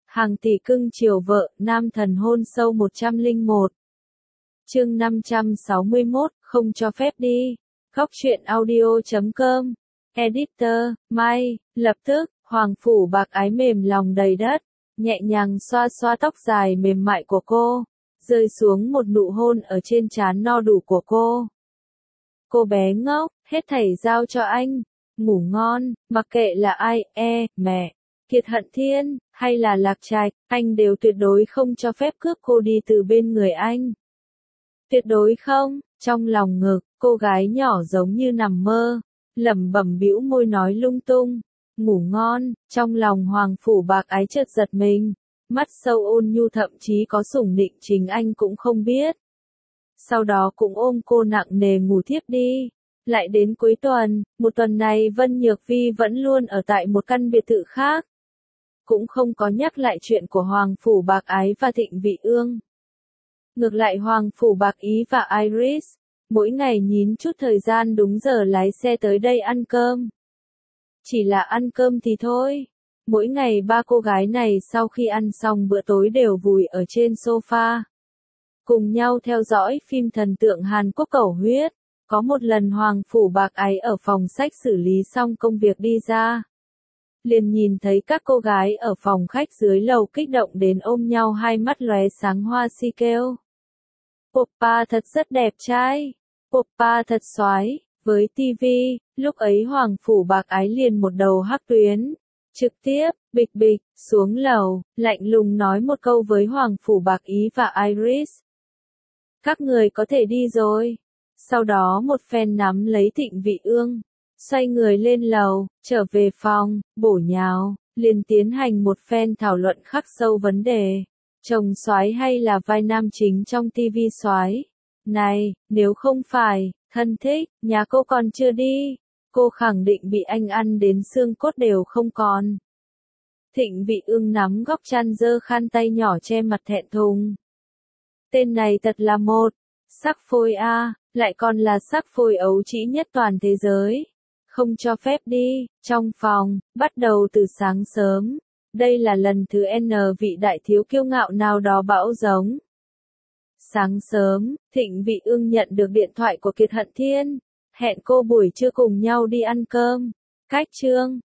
Hàng tỷ cưng chiều vợ, nam thần hôn sâu 101. Chương 561, không cho phép đi. Góc truyện audio.com. Editor, Mai, lập tức, Hoàng Phủ Bạc Ái mềm lòng đầy đất, nhẹ nhàng xoa xoa tóc dài mềm mại của cô, rơi xuống một nụ hôn ở trên trán no đủ của cô. Cô bé ngốc, hết thảy giao cho anh, ngủ ngon, mặc kệ là ai, mẹ, Kiệt Hận Thiên, hay là Lạc Trạch, anh đều tuyệt đối không cho phép cướp cô đi từ bên người anh. Tuyệt đối không. Trong lòng ngực, cô gái nhỏ giống như nằm mơ, lẩm bẩm bĩu môi nói lung tung, ngủ ngon. Trong lòng Hoàng Phủ Bạc Ái chợt giật mình, mắt sâu ôn nhu thậm chí có sủng nịnh chính anh cũng không biết. Sau đó cũng ôm cô nặng nề ngủ thiếp đi. Lại đến cuối tuần, một tuần này Vân Nhược Vi vẫn luôn ở tại một căn biệt thự khác. Cũng không có nhắc lại chuyện của Hoàng Phủ Bạc Ái và Thịnh Vị Ương. Ngược lại Hoàng Phủ Bạc Ý và Iris, mỗi ngày nhín chút thời gian đúng giờ lái xe tới đây ăn cơm. Chỉ là ăn cơm thì thôi. Mỗi ngày ba cô gái này sau khi ăn xong bữa tối đều vùi ở trên sofa, cùng nhau theo dõi phim thần tượng Hàn Quốc Cẩu Huyết. Có một lần Hoàng Phủ Bạc Ái ở phòng sách xử lý xong công việc đi ra, liền nhìn thấy các cô gái ở phòng khách dưới lầu kích động đến ôm nhau, hai mắt lóe sáng hoa si kêu. Oppa thật rất đẹp trai. Oppa thật xoái. Với TV, lúc ấy Hoàng Phủ Bạc Ái liền một đầu hắc tuyến. Trực tiếp, bịch bịch, xuống lầu, lạnh lùng nói một câu với Hoàng Phủ Bạc Ý và Iris. Các người có thể đi rồi. Sau đó một phen nắm lấy Thịnh Vị Ương, xoay người lên lầu, trở về phòng, bổ nhào, liền tiến hành một phen thảo luận khắc sâu vấn đề. Chồng soái hay là vai nam chính trong TV soái? Này, nếu không phải, thân thích, nhà cô còn chưa đi. Cô khẳng định bị anh ăn đến xương cốt đều không còn. Thịnh Vị Ương nắm góc chăn giơ khăn tay nhỏ che mặt thẹn thùng. Tên này thật là một sắc phôi a, lại còn là sắc phôi ấu trĩ nhất toàn thế giới. Không cho phép đi. Trong phòng, bắt đầu từ sáng sớm. Đây là lần thứ N vị đại thiếu kiêu ngạo nào đó bão giống. Sáng sớm, Thịnh Vị Ương nhận được điện thoại của Kiệt Hận Thiên, hẹn cô buổi trưa cùng nhau đi ăn cơm. Cách chương